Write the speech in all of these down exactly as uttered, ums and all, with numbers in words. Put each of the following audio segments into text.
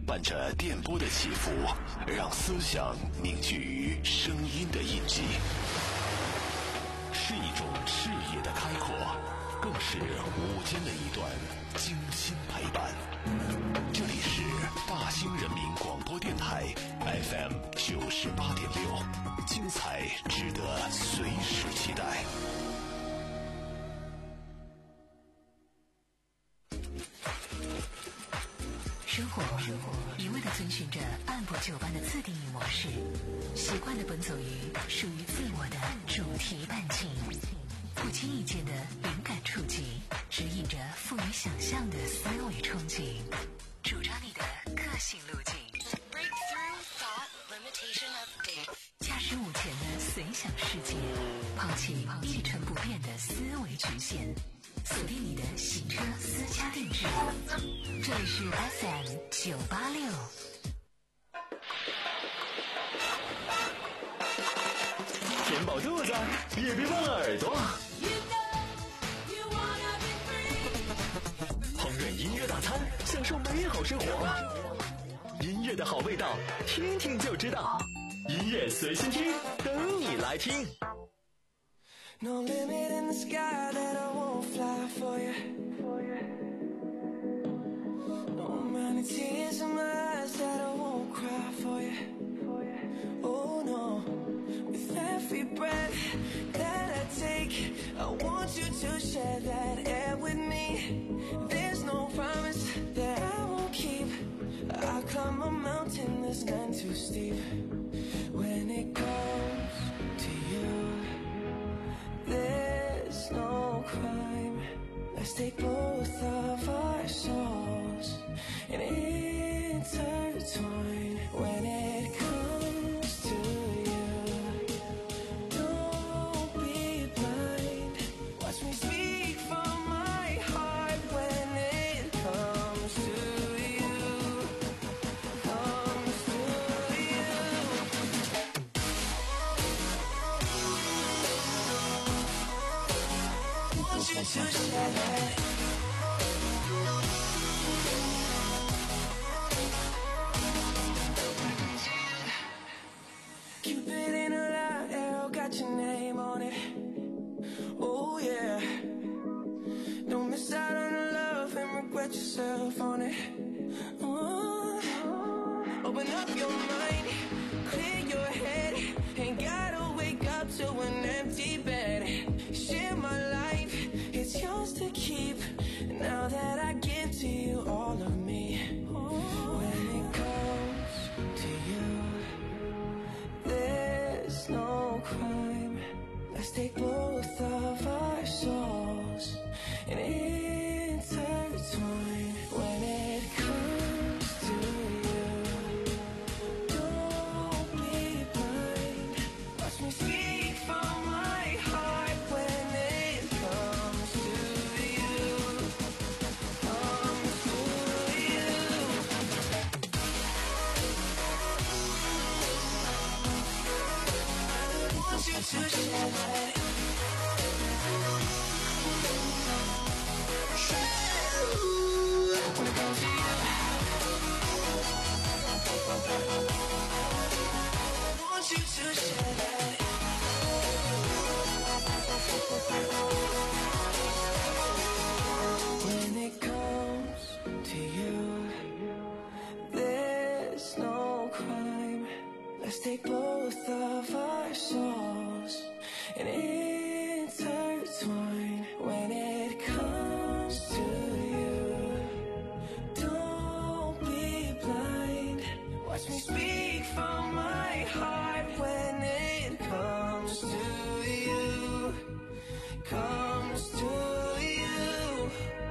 伴着电波的起伏，让思想凝聚于声音的印记，是一种视野的开阔，更是午间的一段精心陪伴。这里是大兴人民广播电台 F M 九十八点六，精彩值得随时期待。 生活一味地遵循着按部就班的自定义模式，习惯地奔走于属于自我的主题半径，不经意间的灵感触及，指引着富于想象的思维憧憬，主张你的个性路径。Breakthrough thought limitation update。驾驶午前的随想世界，抛弃一成不变的思维局限，锁定你的洗车私家定制。这里是 F M 九八六。 填饱肚子，也别忘了耳朵。烹饪音乐大餐，享受美好生活。音乐的好味道，听听就知道。音乐随心听，等你来听。 No limit in the sky that I won't fly for you. No amount of tears in my eyes that I won't cry for you. Oh no, with every breath that I take, I want you to share that air with me. There's no promise that I won't keep. I'll climb a mountain that's none too steep. When it comes to you, there's no crime. Let's take both of our souls and intertwine. When it comes to you, don't be blind. Watch me speak from my heart. When it comes to you, comes to you. Want you to share that. Cupid in a light arrow, got your name on it. Oh yeah. Don't miss out on the love and regret yourself on it. Oh. Open up your mind, clear your head. Ain't gotta wake up to an empty bed. Share my life, it's yours to keep. Now that I give to you all of me. When it comes to you, there's no crime. Let's take both of our souls and intertwine. When it comes to you, don't be blind. Watch me speak from my heart. When it comes to you, comes to you. I want you to share that. When it comes to you, I want you to share that. When it comes to you, there's no crime. Let's take both of our souls and intertwine. When it comes to you, don't be blind. Watch me speak from my heart. When it comes to you, comes to you.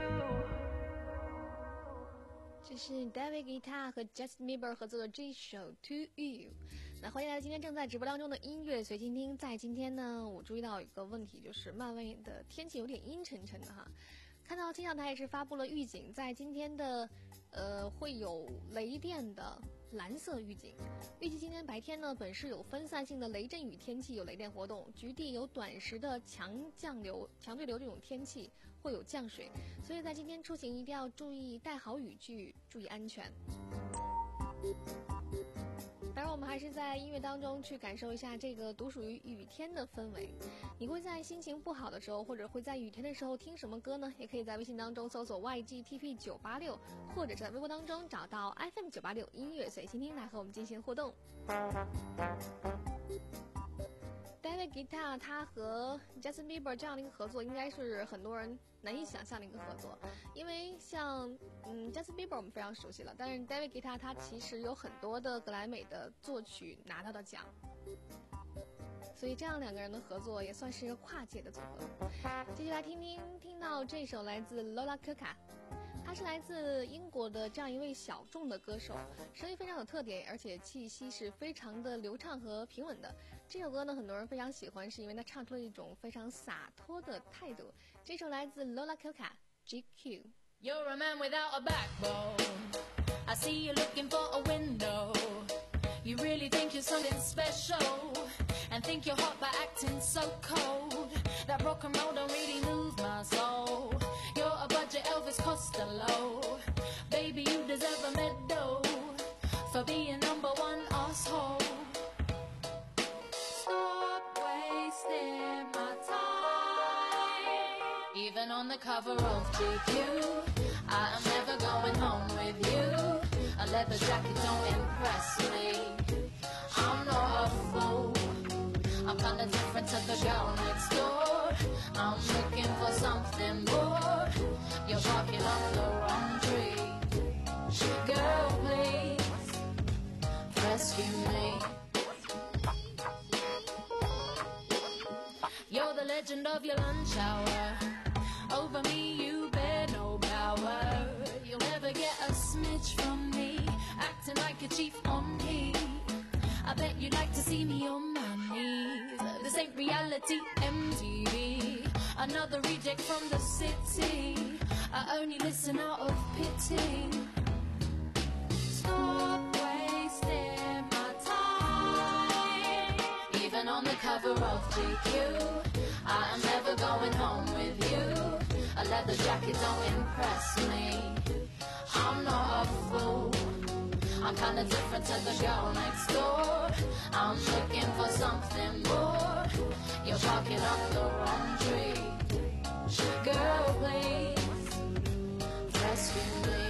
这是 David Guetta 和 Justin Bieber 合作的这首 To You。那欢迎来到今天正在直播当中的音乐随心听。在今天呢，我注意到一个问题，就是漫威的天气有点阴沉沉的哈。看到气象台也是发布了预警，在今天的呃会有雷电的蓝色预警。预计今天白天呢，本市有分散性的雷阵雨天气，有雷电活动，局地有短时的强降流、强对流这种天气，会有降水。所以在今天出行一定要注意带好雨具，注意安全。 当然我们还是在音乐当中去感受一下这个独属于雨天的氛围。你会在心情不好的时候，或者会在雨天的时候听什么歌呢？也可以在微信当中搜索 Y G T P 九八六，或者在微博当中找到 F M 九八六音乐随心听来和我们进行互动。David Guetta 他和 Justin Bieber 这样的一个合作，应该是很多人难以想象的一个合作。因为像嗯 Justin Bieber 我们非常熟悉了，但是 David Guetta 他其实有很多的格莱美的作曲拿到的奖，所以这样两个人的合作也算是一个跨界的组合。接下来听听听到这首来自 Lola Kuka， 他是来自英国的这样一位小众的歌手，声音非常有特点，而且气息是非常的流畅和平稳的。这首歌呢，很多人非常喜欢，是因为他唱出了一种非常洒脱的态度。这首来自 Lola Kuka G Q。 You're a man without a backbone. I see you looking for a window. You really think you're something special, and think you're hot by acting so cold. That rock and roll don't really move my soul. You're a budget Elvis Costello. Baby, you deserve a medal for being number one asshole. Stop wasting my time. Even on the cover of G Q, I am never going home with you. A leather jacket don't impress me. I'm not a fool. I'm kinda different to the girl next door. I'm looking for something more. You're barking up the wrong tree. Girl, please rescue me. You're the legend of your lunch hour. Over me you bear no power. You'll never get a smidge from me, acting like a chief on me. I bet you'd like to see me on my knees. This ain't reality M T V. Another reject from the city. I only listen out of pity. Stop wasting my time. Even on the cover of G Q, I am never going home with you. A leather jacket don't impress me. I'm not a fool. I'm kinda different to the girl next door. I'm looking for something more. You're barking up the wrong tree. Girl, please rescue me.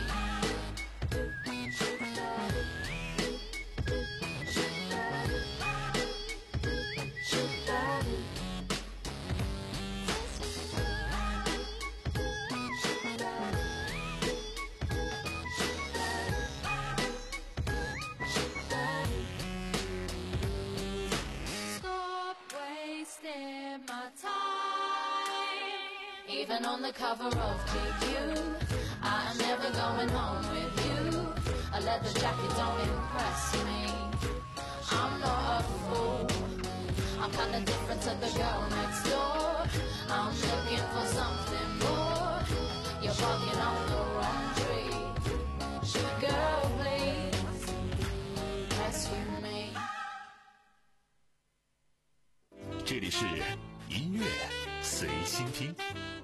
My time. Even on the cover of G Q, I am never going home with you. A leather jacket don't impress me. I'm not a fool. I'm kinda different to the girl next door. I'm looking for something more. You're barking up the wrong tree. Girl, please rescue me. 这里是音乐随心听。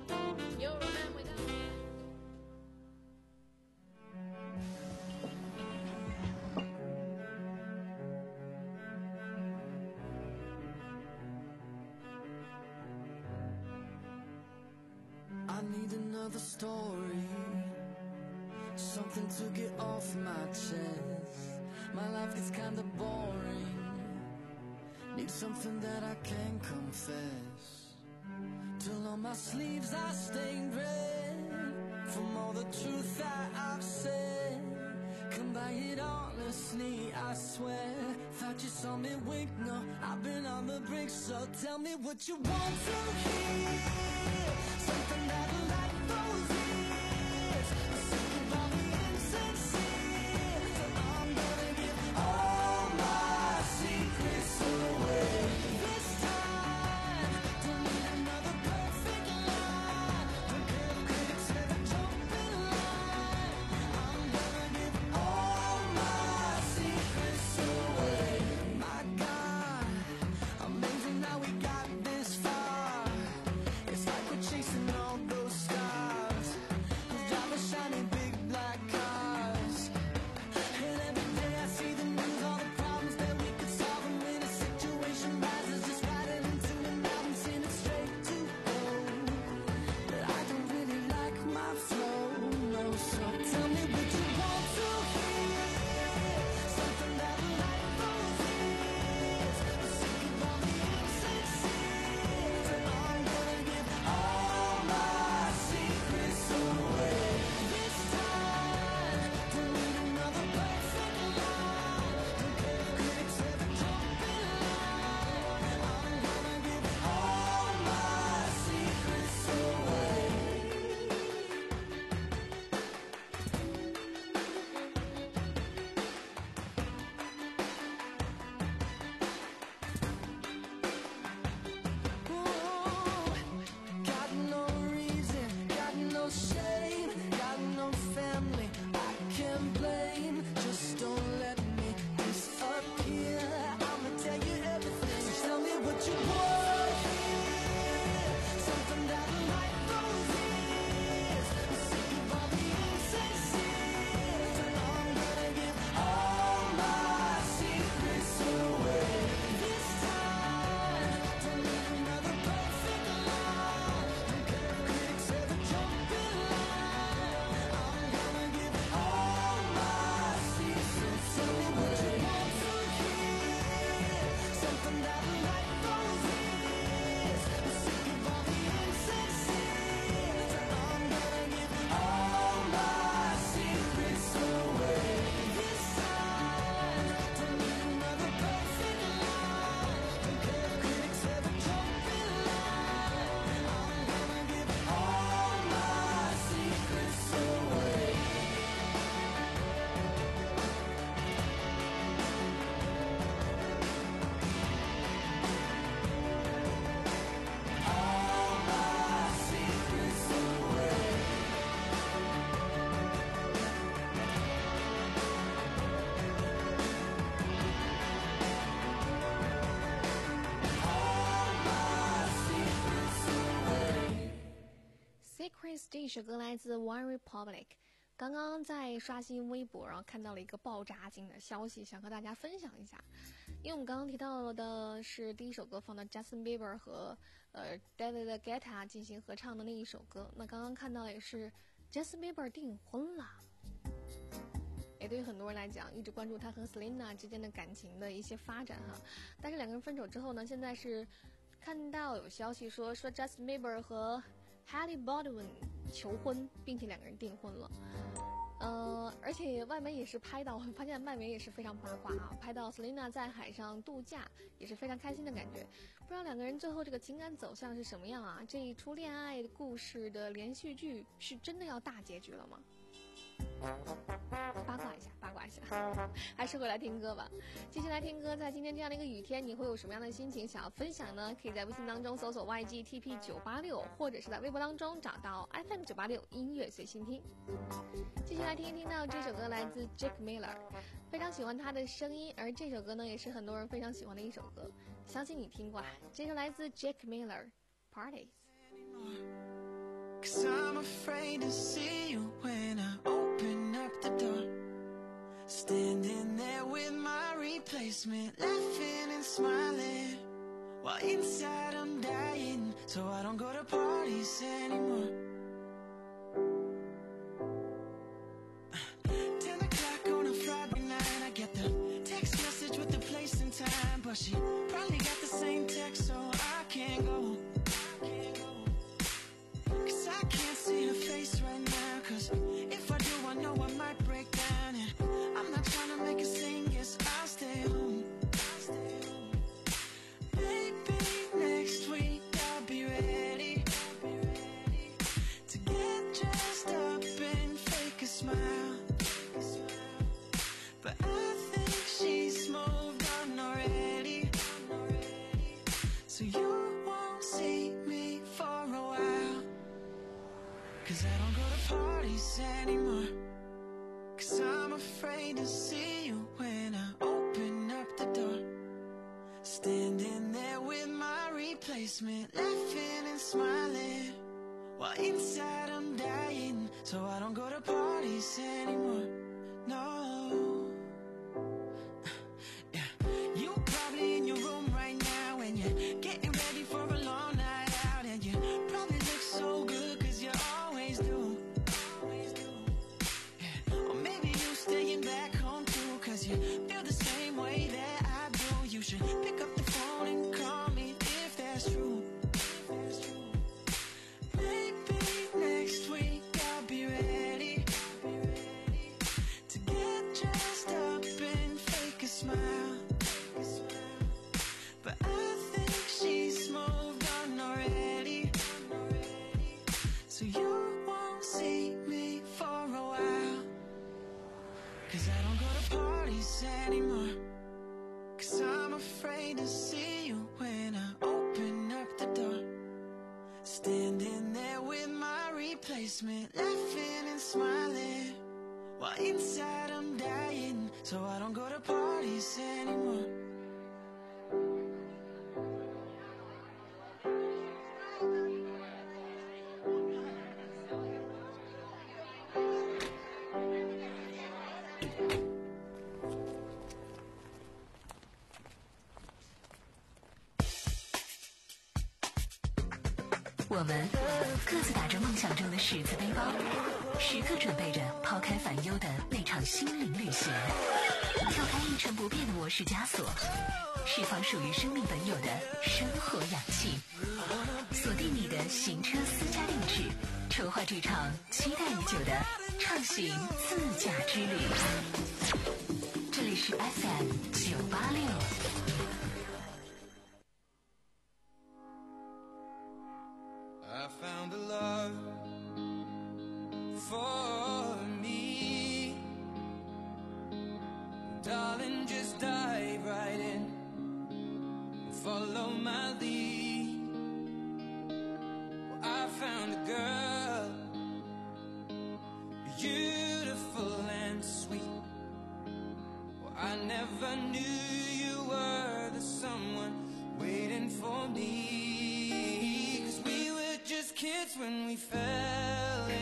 I need another story, something to get off my chest. My life gets kinda boring. Need something that I can confess. Till on my sleeves I stained red from all the truth that I've said. Come by it honestly, I swear. Thought you saw me wink, no, I've been on the brink. So tell me what you want to hear. Something that'll light those ears. Sick of all the insincere. So I'm gonna give all my secrets away. This time, don't need another perfect line. Don't care if critics ever jump in line. I'm gonna give all my secrets away. My God, amazing how we got this far. It's like we're chasing 这首歌来自 One Republic。刚刚在刷新微博，然后看到了一个爆炸性的消息，想和大家分享一下。因为我们刚刚提到的是第一首歌放到 Justin Bieber 和呃 David Guetta 进行合唱的那一首歌，那刚刚看到也是 Justin Bieber 订婚了。也对于很多人来讲，一直关注他和 Selena 之间的感情的一些发展哈，但是两个人分手之后呢，现在是看到有消息说说 Justin Bieber 和 Hailey Baldwin 求婚，并且两个人订婚了。呃，而且外媒也是拍到，发现外媒也是非常八卦啊，拍到 Selena 在海上度假，也是非常开心的感觉。不知道两个人最后这个情感走向是什么样啊？这一出恋爱故事的连续剧是真的要大结局了吗？八卦一下，八卦一下，还是回来听歌吧。继续来听歌，在今天这样的一个雨天，你会有什么样的心情想要分享呢？可以在微信当中搜索 Y G T P 九八六，或者是在微博当中找到 F M 九八六音乐随心听。继续来听一听到这首歌来自 Jack Miller， 非常喜欢他的声音，而这首歌呢也是很多人非常喜欢的一首歌，相信你听过。这首来自 Jack Miller Parties。Cause I'm afraid to see you when I open up the door. Standing there with my replacement, laughing and smiling, while inside I'm dying, so I don't go to parties anymore. Ten o'clock on a Friday night, I get the text message with the place and time, but she probably got the same text, so I can't go. I can't see her face right now, cause if I do I know I might break down, and I'm not trying to make a scene, guess I'll stay home. Maybe next week I'll be ready to get dressed up and fake a smile, but I think she's moved on already, so you won't see me for a while. Cause I don't go to parties anymore. Cause I'm afraid to see you when I open up the door. Standing there with my replacement, laughing and smiling, while inside I'm dying, so I don't go to parties anymore. No. Yeah. You probably in your room right now, and you're getting ready for a long night out, and you probably look so good, cause you're always do. Yeah. Or maybe you staying back home too, cause you feel the same way that I do. You should pick up the phone and call me if that's true. Maybe next week I'll be ready to get dressed up and fake a smile, but I think she's moved on already, so you won't see me for a while. Cause I don't go to parties anymore. Cause I'm afraid to see you when I open up the door. Standing there with my replacement, laughing and smiling, while inside I'm dying, so I don't go to parties anymore. Thank 我们各自打着梦想中的十字背包，时刻准备着抛开烦忧的那场心灵旅行，跳开一成不变的模式枷锁，释放属于生命本有的生活氧气，锁定你的行车私家定制，筹划这场期待已久的畅行自驾之旅。这里是 F M 九八六。 I found a love for me, darling, just dive right in, follow my lead. Well, I found a girl, beautiful and sweet. Well, I never knew you were the someone waiting for me, 'cause we were just kids when we fell in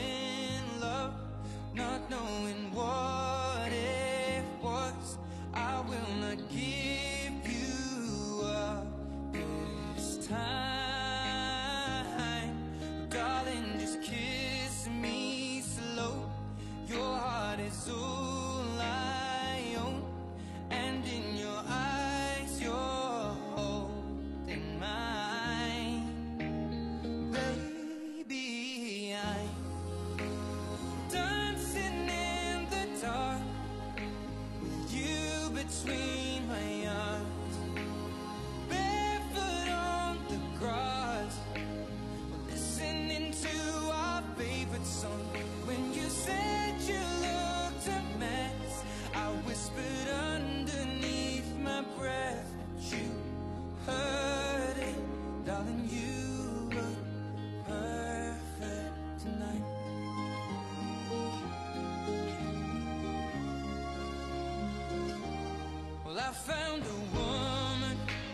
I found a woman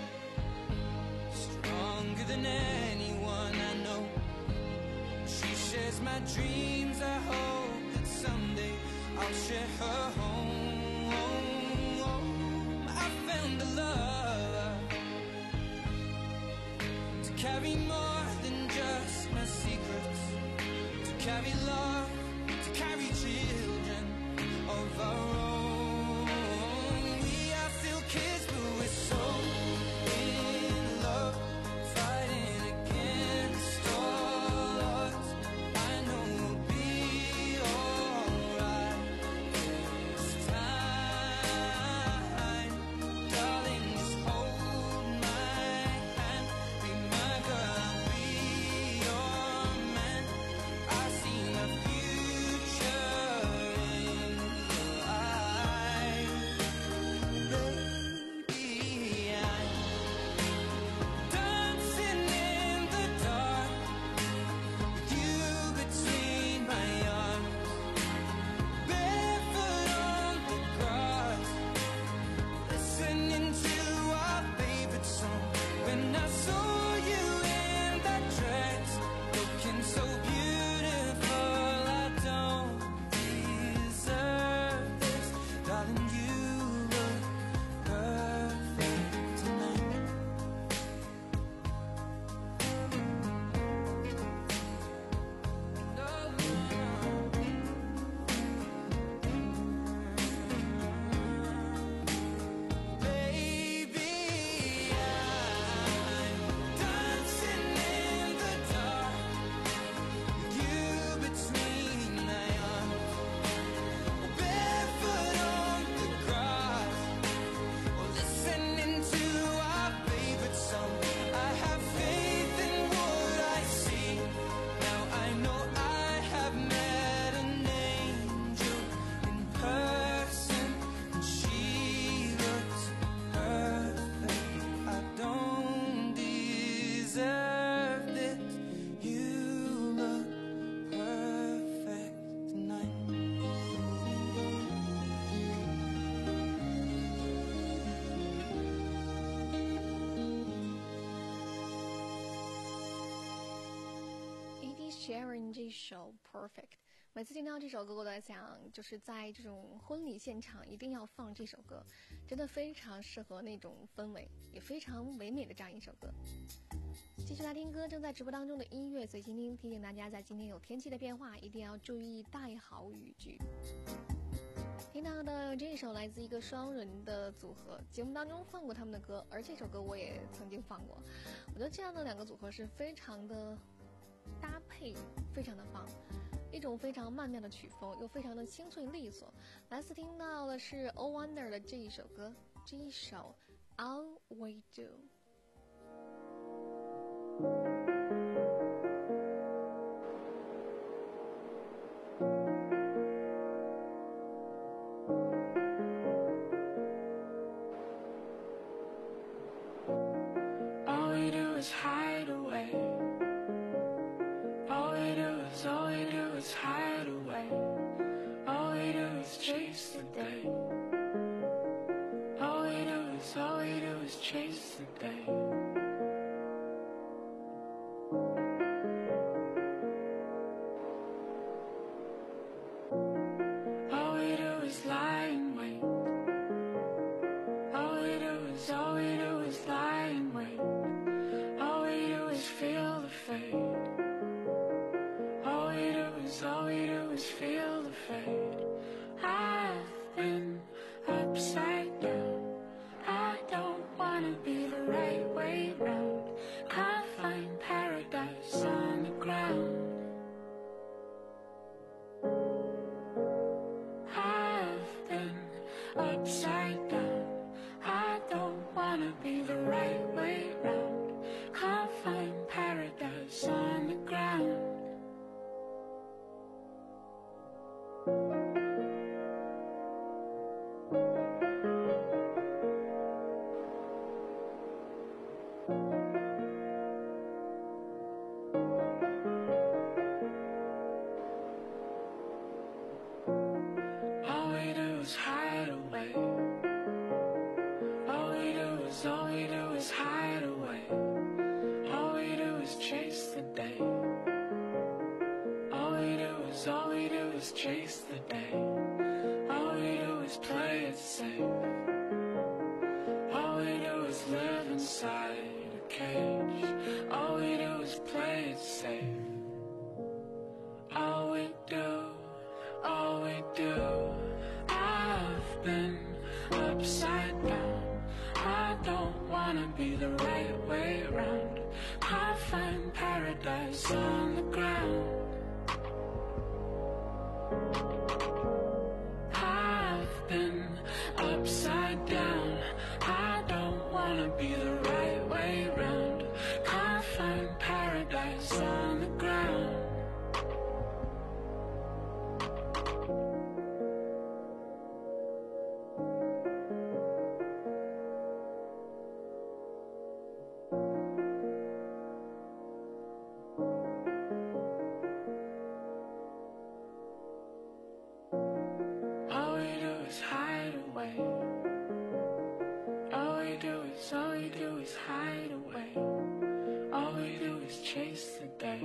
stronger than anyone I know. She shares my dreams. I hope that someday I'll share her home. I found a love to carry more than just my secrets, to carry love, to carry children of our own. We are still kids, but we're so in love, fighting against all odds. I know we'll be alright this time. Darling, just hold my hand. Be my girl, I'll be your man. I see my future in your eyes. Baby, I'm dancing in the dark with you between my arms, barefoot on the grass, listening to our favorite song. When I saw you in that dress, looking so beautiful, I don't deserve this. Darling, you look perfect tonight. Baby, I'm dancing in the dark with you between my arms, barefoot on the grass, or listening to our favorite song. I have faith in what I see. Now I know I have met an angel in person, and she looks perfect. I don't deserve this. You look perfect tonight. Ed Sheeran 这首 Perfect， 每次听到这首歌，我都在想，就是在这种婚礼现场一定要放这首歌，真的非常适合那种氛围，也非常唯美的这样一首歌。继续来听歌，正在直播当中的音乐随心听，提醒大家在今天有天气的变化，一定要注意带好雨具。听到的这首来自一个双人的组合，节目当中放过他们的歌，而这首歌我也曾经放过。我觉得这样的两个组合是非常的搭配，非常的棒，一种非常曼妙的曲风，又非常的清脆利索。来自听到的是 Oh Wonder 的这一首歌，这一首 All We Do。 All we do is hide away. All we do is, all we do is hide away. All we do is chase the day. All we do is, all we do is chase the day. All we do is lie in wait. All we do is, all we do is lie in wait. All we do is feel the fade. All we do is, all we do is feel the fade. I've been upside down. I don't wanna be the right way round. Can't find paradise on the ground. I've been upside down. I don't wanna be the right way round. Can't find paradise on the ground. All we do is hide away. safe. All we do is live inside a cage. All we do is play it safe. All we do, all we do. I've been upside down. I don't wanna be the right way round. I find paradise on the ground. I've been upside down. I don't wanna be the right way round. I find paradise on the ground. All we do is hide away. All we do is, all we do is hide away. All we do is chase the day.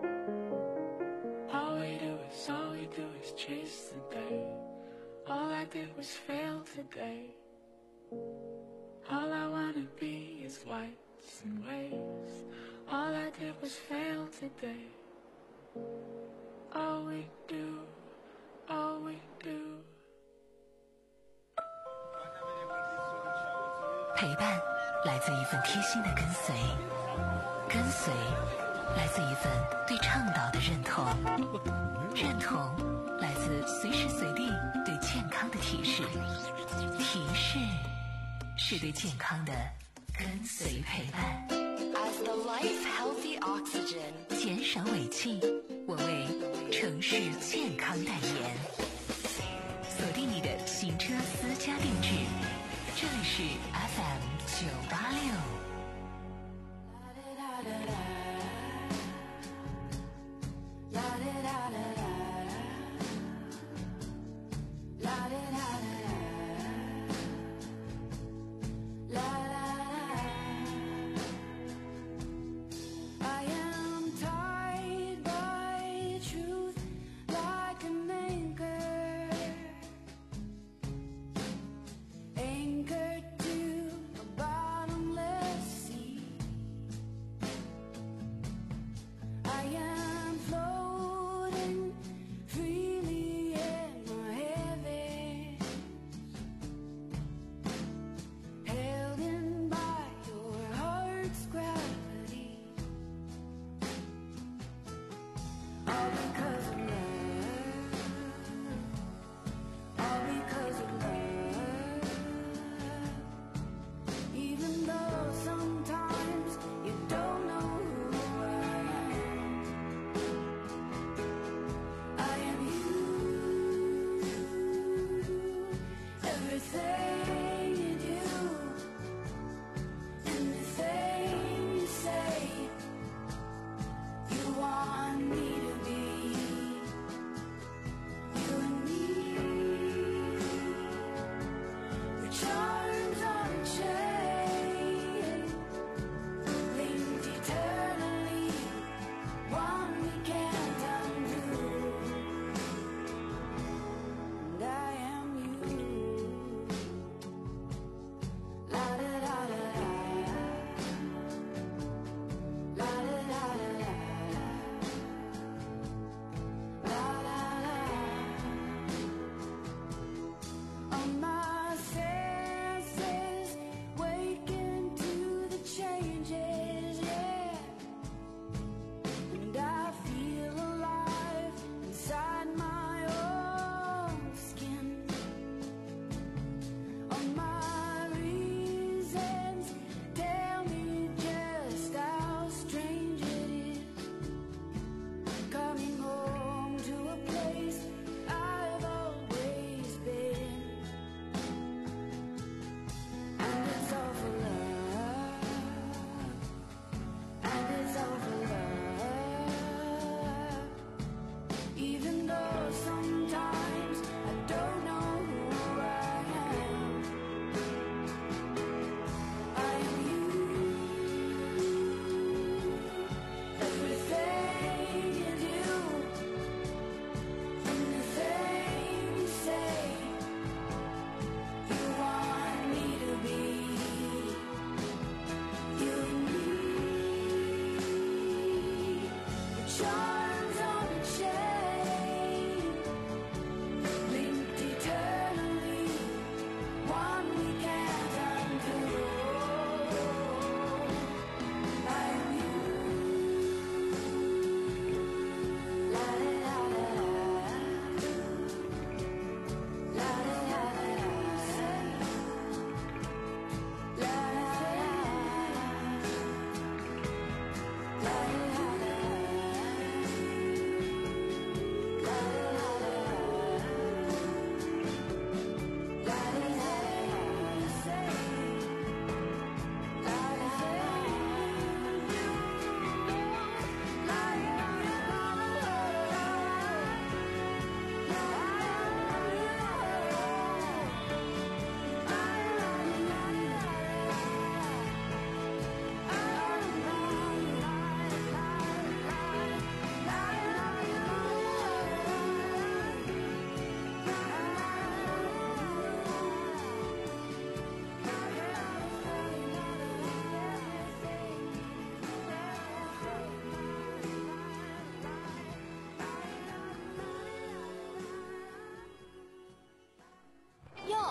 All we do is, all we do is chase the day. All I did was fail today. All I wanna be is whites and waves. All I did was fail today. All we do, all we do. 陪伴来自一份贴心的跟随，跟随来自一份对倡导的认同，认同来自随时随地对健康的提示，提示是对健康的跟随陪伴。As the life healthy oxygen， 减少尾气，我为城市健康代言。锁定你的行车私家定制，这里是 F M 九八六。 Anchored to a bottomless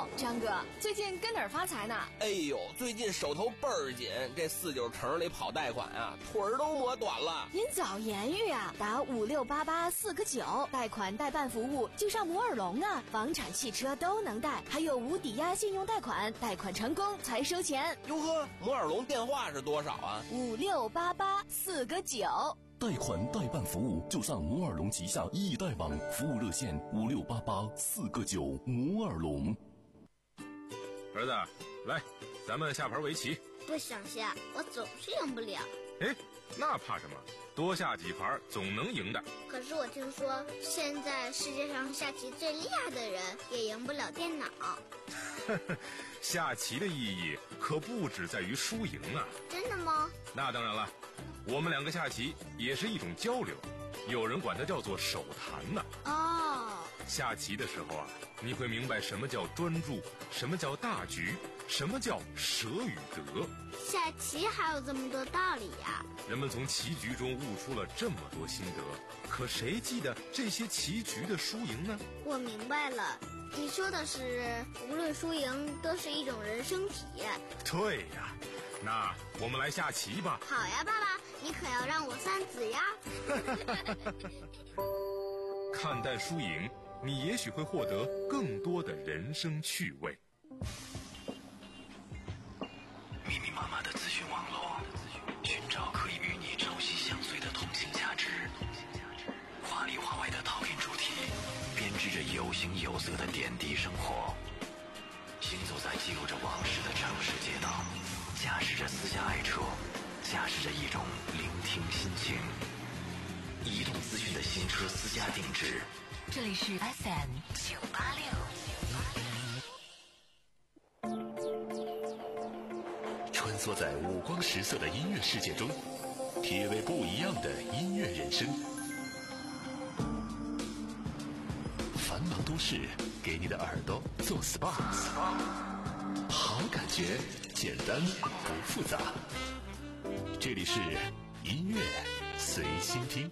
哟，张哥，最近跟哪儿发财呢？ 哎呦，最近手头倍儿紧，这四九城里跑贷款啊，腿儿都磨短了。 您早言语啊，打五六八八四个九，贷款代办服务就上摩尔龙啊，房产、汽车都能贷，还有无抵押信用贷款，贷款成功才收钱。 哟呵，摩尔龙电话是多少啊？ 五六八八四个九。 贷款代办服务就上摩尔龙旗下易贷网，服务热线五六八八四个九。摩尔龙。 儿子，来，咱们下盘围棋。 不想下，我总是赢不了。 哎，那怕什么？多下几盘总能赢的。 可是我听说，现在世界上下棋最厉害的人也赢不了电脑。 下棋的意义可不只在于输赢啊！ 真的吗？ 那当然了，我们两个下棋也是一种交流，有人管它叫做手谈呢。 哦， 下棋的时候啊，你会明白什么叫专注，什么叫大局，什么叫舍与得。 下棋还有这么多道理呀！ 人们从棋局中悟出了这么多心得，可谁记得这些棋局的输赢呢？ 我明白了，你说的是无论输赢都是一种人生体验。 对呀，那我们来下棋吧。 好呀，爸爸，你可要让我三子呀。 看淡输赢，你也许会获得更多的人生趣味。 密密麻麻的资讯网络，寻找可以与你朝夕相随的通信价值。华里华外的讨论主题，编织着有形有色的点滴生活。行走在记录着往事的城市街道，驾驶着私家爱车，驾驶着一种聆听心情。移动资讯的新车私家定制。 这里是 F M 九八六。 穿梭在五光十色的音乐世界中，体味不一样的音乐人生。繁忙都市给你的耳朵做 S P A， 好感觉，简单不复杂。这里是音乐随心听。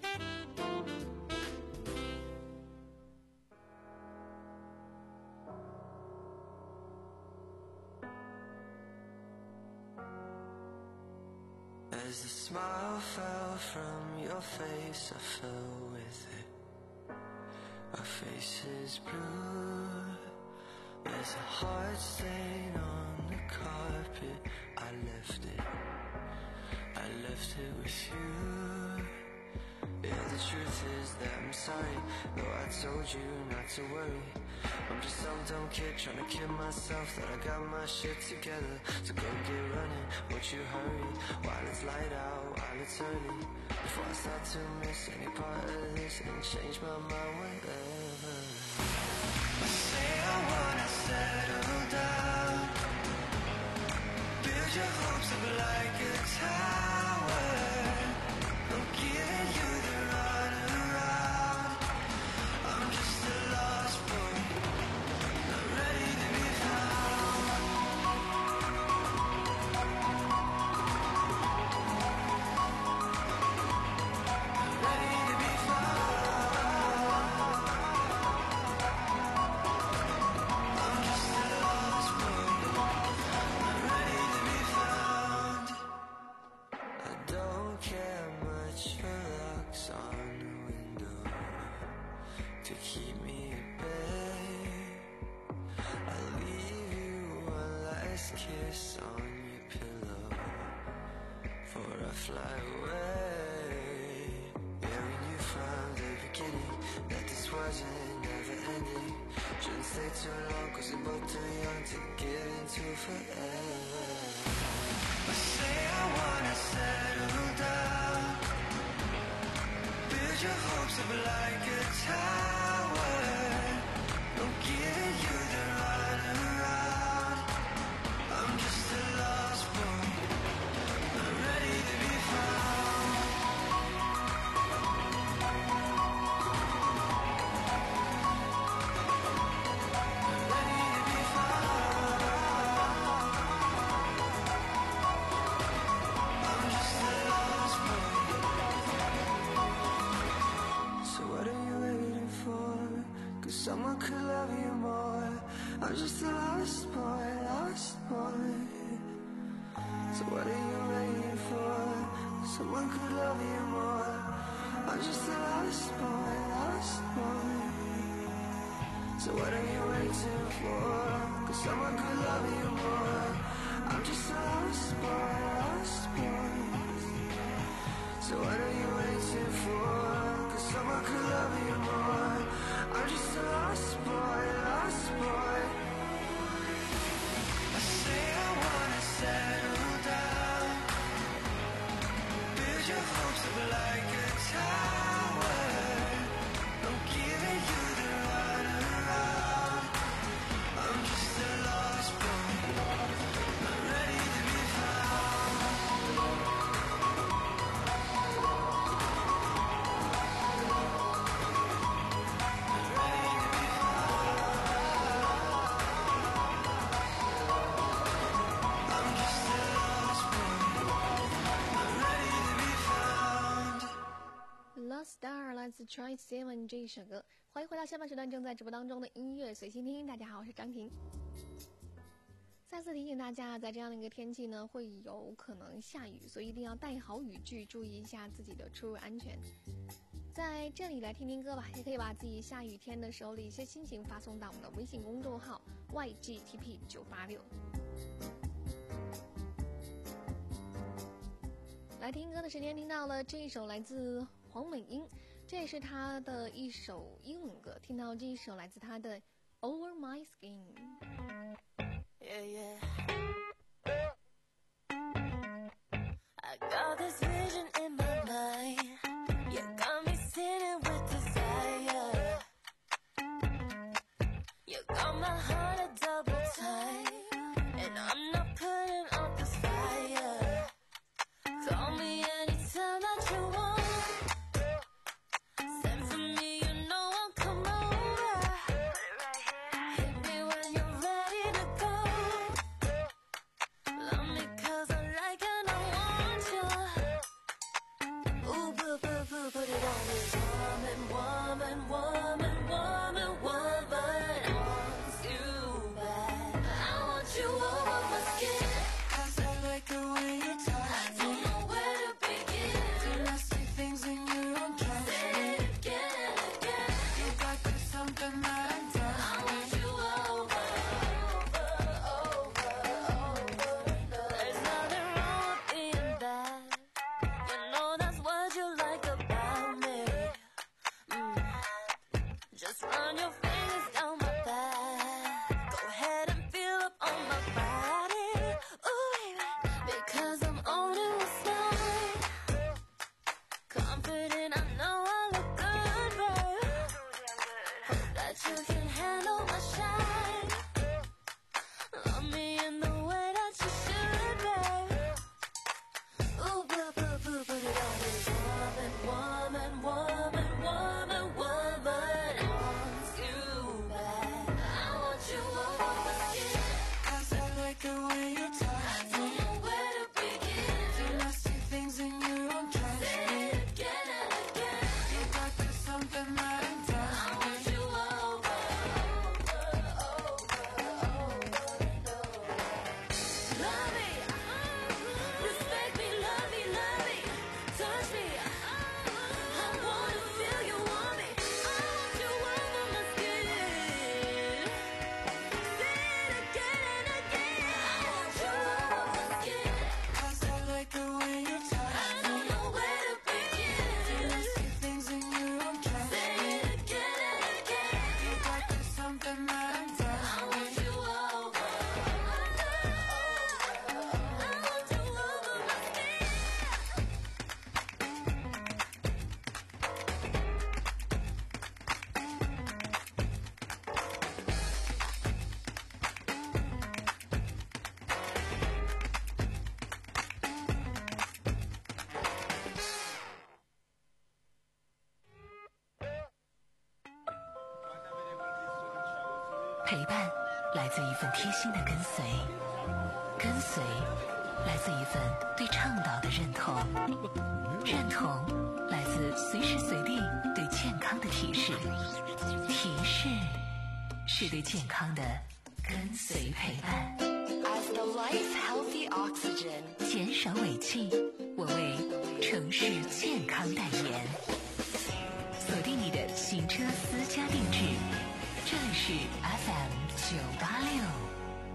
As the smile fell from your face, I fell with it. Our faces blue. There's a heart stain on the carpet. I left it. I left it with you. Yeah, the truth is that I'm sorry, though I told you not to worry. I'm just some dumb kid trying to kid myself that I got my shit together. So go get running, won't you hurry? While it's light out, while it's early, before I start to miss any part of this and change my mind whenever. I say I wanna settle down, build your hopes up like a tower. I'm giving you the runaround. I'm just a lost boy, not ready to be found. Not ready to be found. I'm just a lost boy, not ready to be found. I don't care much for locks on the window to keep me at bay. I'll leave you one last kiss on your pillow before I fly away. Yeah, when you found the beginning that this wasn't never ending, shouldn't stay too long cause we're both too young to get into forever. I say I wanna settle down, build your hopes up like a tower. I'm giving you the runaround. I'm just a lost boy, not ready to be found. Not ready to be found. I'm just a lost boy. So what are you waiting for? Cause someone could love you more. I'm just a lost lost boy, lost boy. So what are you waiting for? Someone could love you more. I'm just a lost boy, lost boy. So what are you waiting for? Cause someone could love you more. I'm just a lost boy, lost boy. So what are you waiting for? Cause someone could love you more. I'm just a lost boy, lost boy. I say I wanna settle down, build your hopes up like a tower. I'm giving you the run around. I'm just a lost boy, not ready to be found. Lost Star 来自 Troye Sivan 这一首歌。欢迎回到下半时段正在直播当中的音乐随心听。大家好，我是张婷。再次提醒大家，在这样的一个天气呢，会有可能下雨，所以一定要带好雨具，注意一下自己的出入安全。在这里来听听歌吧，也可以把自己下雨天的时候的一些心情发送到我们的微信公众号 Y G T P 九八六。来听歌的时间，听到了这一首来自黄美英，这也是她的一首英文歌。听到这一首来自她的 Over My Skin。Yeah, yeah. I got this vision in my mind. You got me sitting with desire. You got my heart a double time, and I'm not putting out this fire. Call me anytime that you want. Send for me, you know I'll come over. Hit me when you're ready to go. Love me 'cause I like and I want you. Ooh, boo, boo, boo, put it on me. Woman, woman, woman, woman, woman. I want you bad. I want you over my skin. 'Cause I like the way you talk. Run your fingers down my back. Go ahead and feel up on my body. Ooh, baby, because I'm owning what's mine. Confident, I know I look good, babe. Hope that you can handle my shine. Love me in the way that you should, babe. Ooh, boo, boo, boo, put it on me. Woman, woman, woman, woman, woman. The way you talk, I don't know where to begin. Till I see things in you, I'm trying to say it again and again. You got this something that I'm done. I want you over, over, over, over and over. Love me, respect me, love me, love me, touch me. I wanna feel you want me. I want you over my skin. Say it again and again. The way you talk, I don't know where to begin. Till I see things in you, I'm trying to say it again and again. You got this something that I'm done. I want you over, I want you over my skin. 陪伴来自一份贴心的跟随，跟随来自一份对倡导的认同，认同来自随时随地对健康的提示，提示是对健康的跟随陪伴。 As the life healthy oxygen， 减少尾气，我为城市健康代言。锁定你的行车私家定制，这里是 F M 九八六。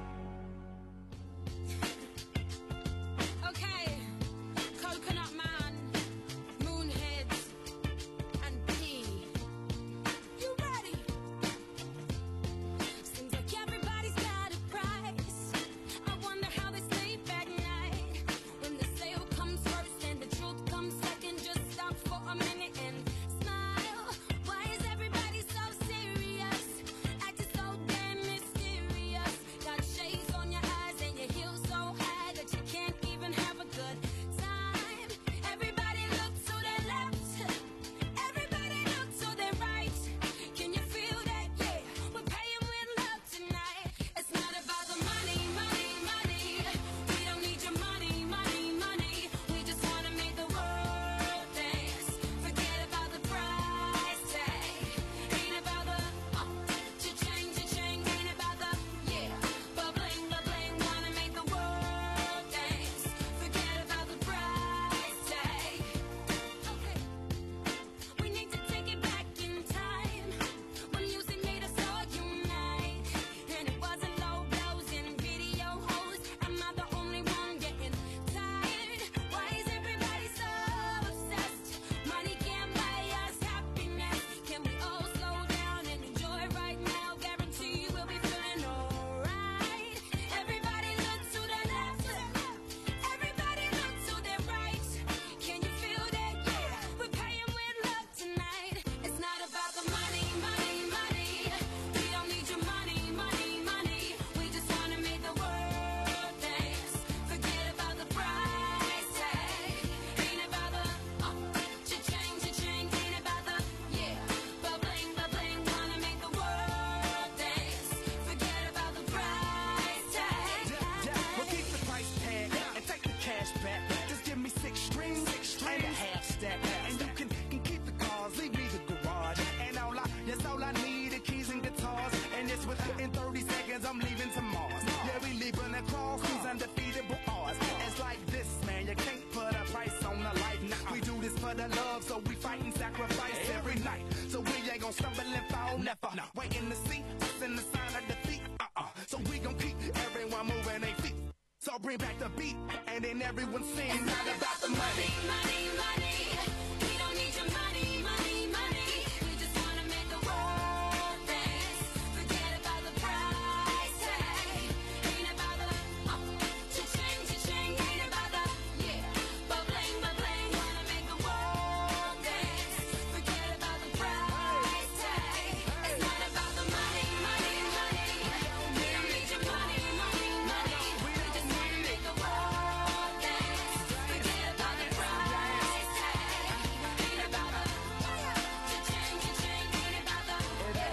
Bring back the beat, and then everyone sings. It's not about the money, money, money. We don't need your money, money, money. We just wanna make the world dance. Forget about the price tag. Ain't about the uh, cha-ching, cha-ching. Ain't about the yeah, but bling, but bling. Wanna make the world dance. Forget about the price tag. It's not about the money, money, money. We don't need your money, money, money. We just wanna make the world dance. Forget about the price tag. Ain't about the cha-ching, cha-ching. Ain't about the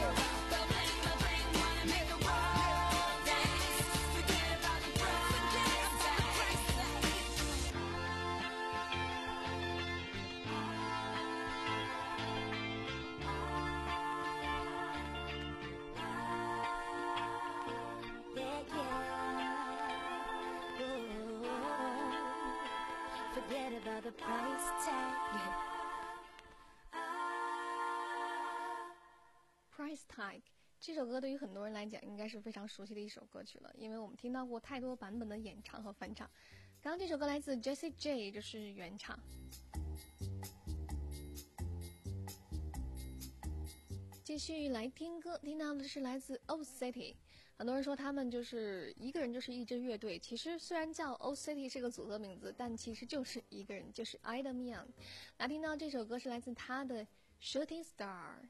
but bling, but bling. Wanna make the world dance. Forget about the price Forget about the price tag. Price Tag 这首歌对于很多人来讲应该是非常熟悉的一首歌曲了，因为我们听到过太多版本的演唱和翻唱。刚刚这首歌来自 Jessie J， 就是原唱。继续来听歌，听到的是来自 Old City。很多人说他们就是一个人就是一支乐队，其实虽然叫 Old City 是个组合名字，但其实就是一个人，就是 Adam Young。来听到这首歌是来自他的 Shooting Star。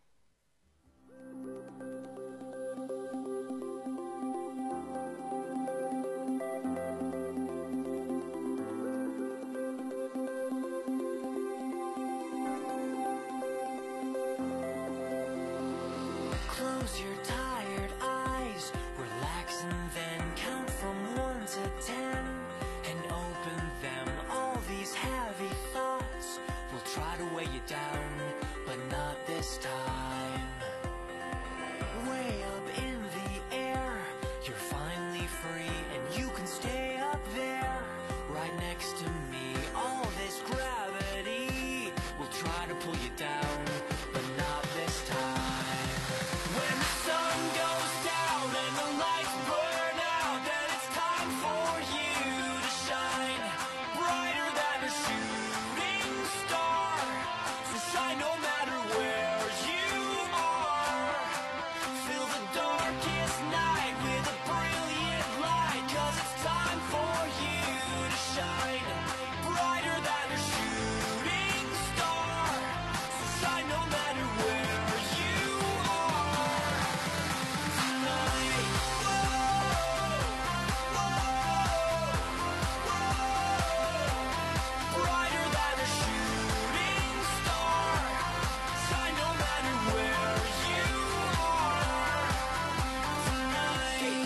Close your tired eyes, relax and then count from one to ten, and open them. All these heavy thoughts will try to weigh you down, but not this time.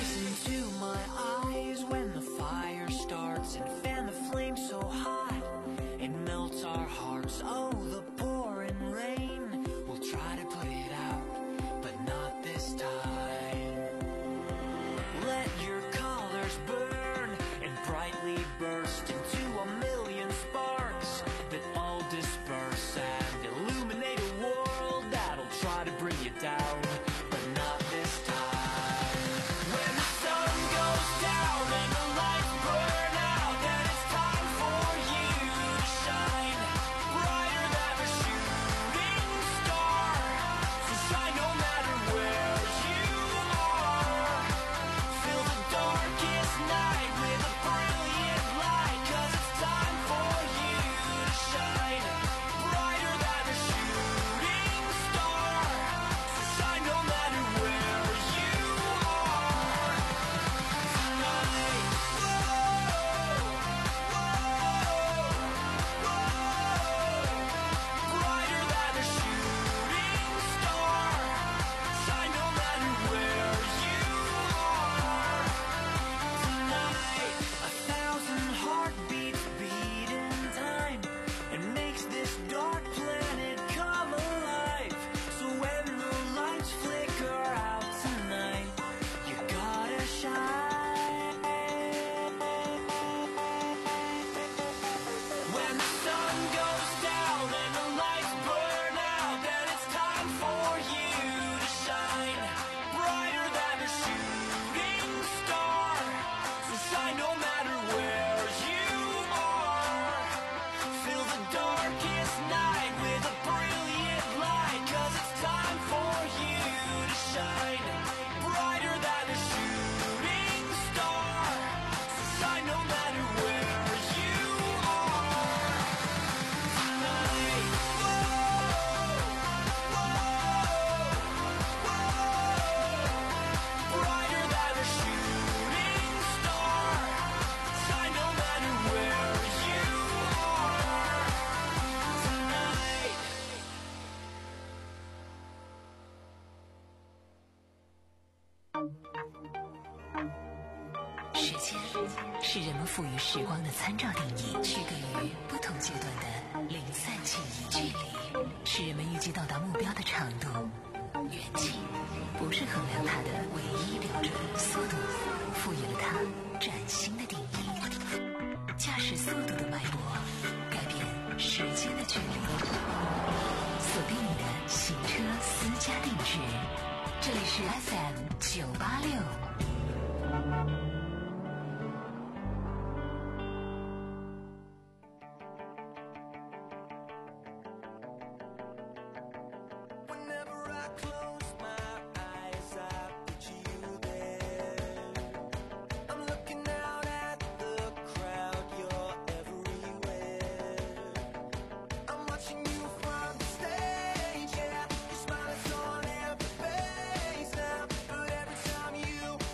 Listen to my eyes when the fire starts and fan the flame so hot it melts our hearts. Oh, the pouring rain, we'll try to put it out, but not this time. Let your colors burn and brightly burst into a million sparks that all disperse and illuminate a world that'll try to bring you down, but not this time. When the sun goes down and the lights burn out, then it's time for you to shine brighter than a shooting star. So shine no matter where you are. Fill the darkest night with a brilliant light, 'cause it's time for you to shine brighter than a shooting star. So shine no matter where you are tonight. Brighter than a shooting star. Shine no matter where you are tonight. A thousand heartbeats beat in time and makes this dark planet come alive. So when the lights flicker out tonight, you gotta shine. When the sun goes down and the lights burn out, then it's time for you to shine brighter than a shooting star. So shine no matter where you are. Fill the darkest night with a brilliant light, 'cause it's time for you to shine brighter than a shooting star. So shine no matter where you are tonight. Brighter than a shooting star. Shine no matter where you are tonight. 时间是人们赋予时光的参照定义，区隔于不同阶段的零散记忆。距离是人们预计到达目标的长度，远近不是衡量它的唯一标准。速度赋予了它崭新的定义。驾驶速度的脉搏改变时间的距离。锁定你的行车私家定制，这里是 F M 九八六。 Whenever I close my eyes, I picture you there. I'm looking out at the crowd, you're everywhere. I'm watching you from the stage, yeah. Your smile is on every face now, but every time you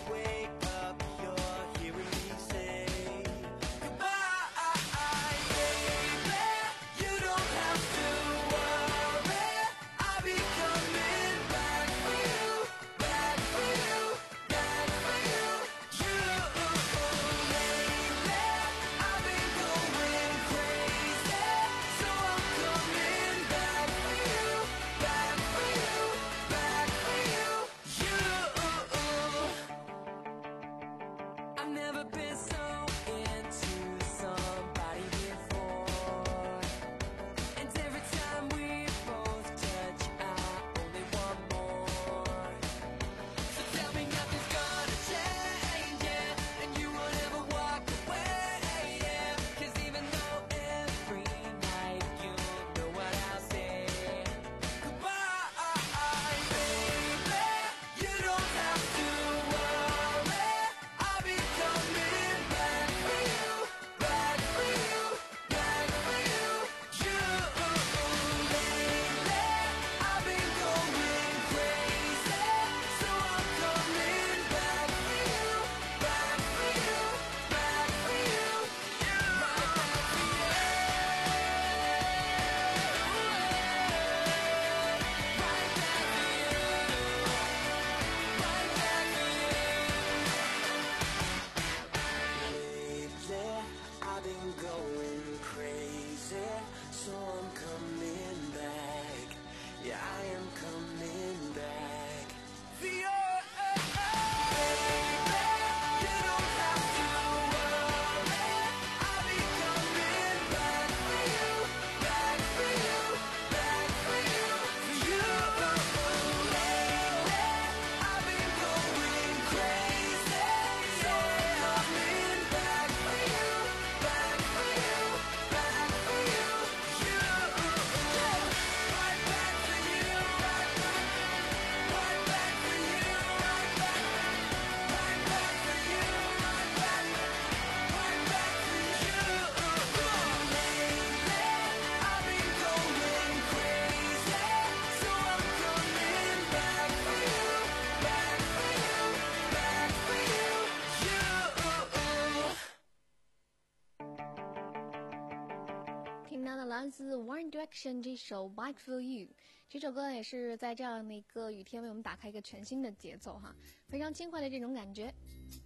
来自 One Direction 这首 Bike for You。 这首歌也是在这样的一个雨天为我们打开一个全新的节奏哈，非常轻快的这种感觉。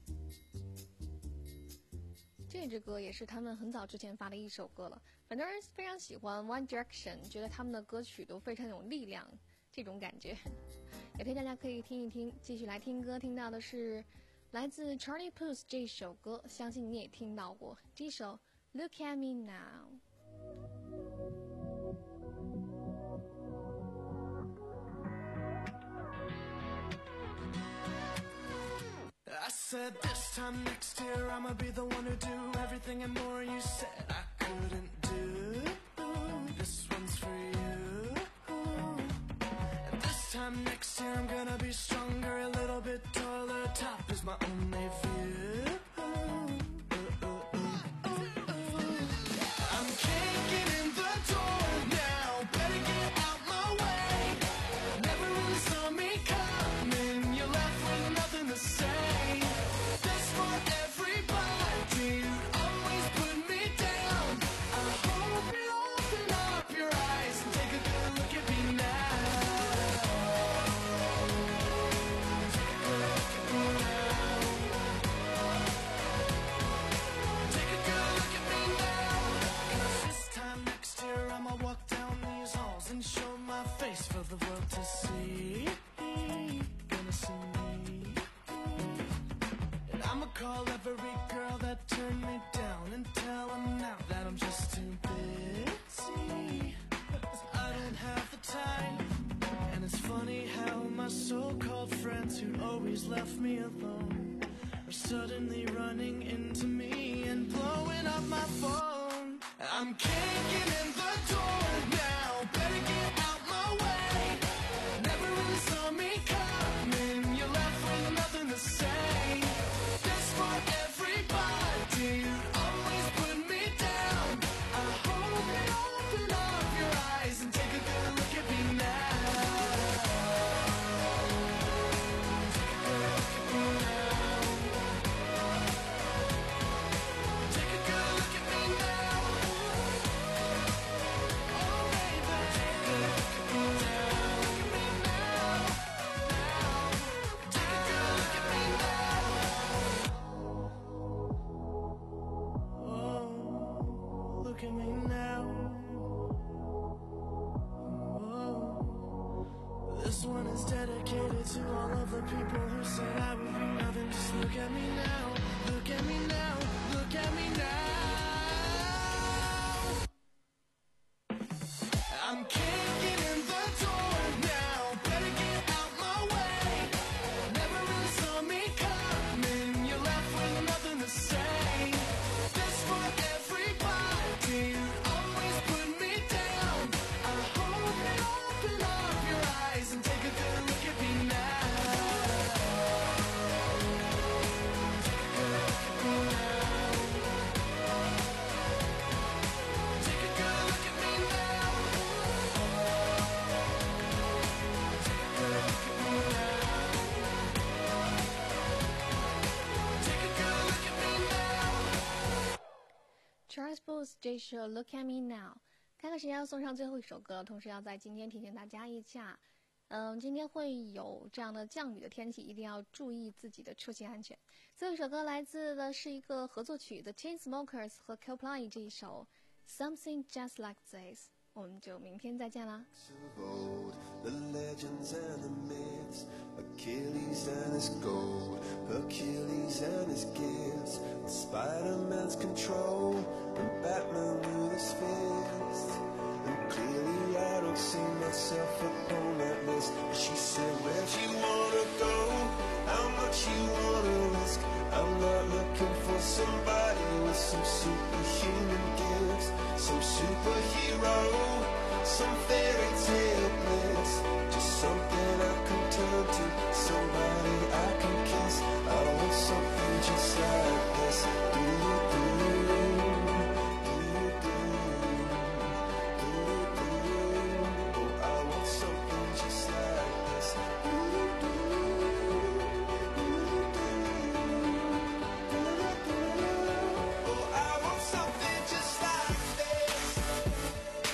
这支歌也是他们很早之前发的一首歌了，很多人非常喜欢 One Direction， 觉得他们的歌曲都非常有力量这种感觉，也推荐大家可以听一听。继续来听歌，听到的是来自 Charlie Puth 这首歌，相信你也听到过，这首 Look at Me Now。I said this time next year I'ma be the one who do everything and more you said I couldn't do. This one's for you. And this time next year I'm gonna be stronger, a little bit taller, top is my only view. I'm kicking in the door now, better get out my way. Never really saw me coming, you're left with nothing to say. For the world to see, gonna see me. And I'ma call every girl that turned me down and tell them now that I'm just too busy. I don't have the time. And it's funny how my so-called friends who always left me alone are suddenly running into me and blowing up my phone. I'm kicking in the door now, better get out my way. Never really saw me coming, you're left with nothing to say. This for everybody, always put me down. I hope you open up your eyes and take a good look at me now. Take a good look at me now. Oh baby, take a look at me now. Look at me now, now. Take a good look at me now. Oh, look at me now. Oh, this one is dedicated to all of the people who said I would be nothing. Just look at me now, look at me now, look at me now. I'm kicking in the door now, better get out my way. Never really saw me coming, you're left with nothing to say. This for everybody, always put me down. I hope you open up your eyes and take a good look at me now. Take a good look at me now. Take a good look at me now. Take a good look at me now. Charles Puth 这首 Look at Me Now。 看看时间要送上最后一首歌，同时要在今天提醒大家一下，嗯，今天会有这样的降雨的天气，一定要注意自己的出行安全。最后一首歌来自的是一个合作曲 The Chainsmokers 和 Coldplay 这一首 Something Just Like This。 我们就明天再见啦。 of old, the legends and the myths, Achilles and his gold, Hercules and his gifts, and Spider-Man's control, and Batman with his fist. And clearly I don't see myself upon that list. But she said, where'd you wanna go? How much you wanna risk? I'm not looking for somebody with some superhuman gifts, some superhero, some fairy tale bliss, just something I can turn to, somebody I can kiss. I want something just like this. Do you do? Do you do? Do you do? Oh, I want something just like this. Do you do? Do you do? Do you do? Oh, I want something just like this.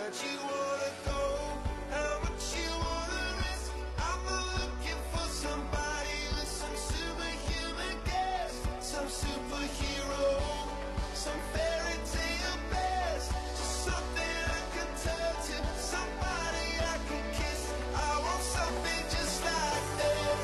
where'd you wanna go? How much you wanna risk? I'm not looking for somebody with some superhuman gifts, some superhero, some fairy tale best, just something I can turn to, somebody I can kiss. I want something just like this.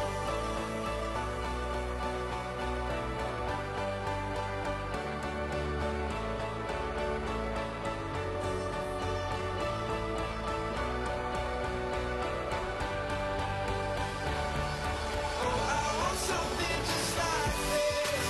Oh, I want something just like this.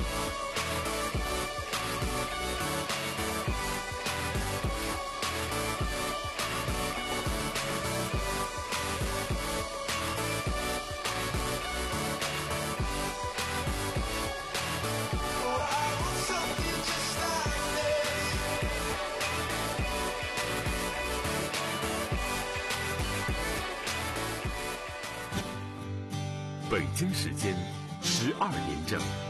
Oh, I want something just like this. 北京时间十二点整。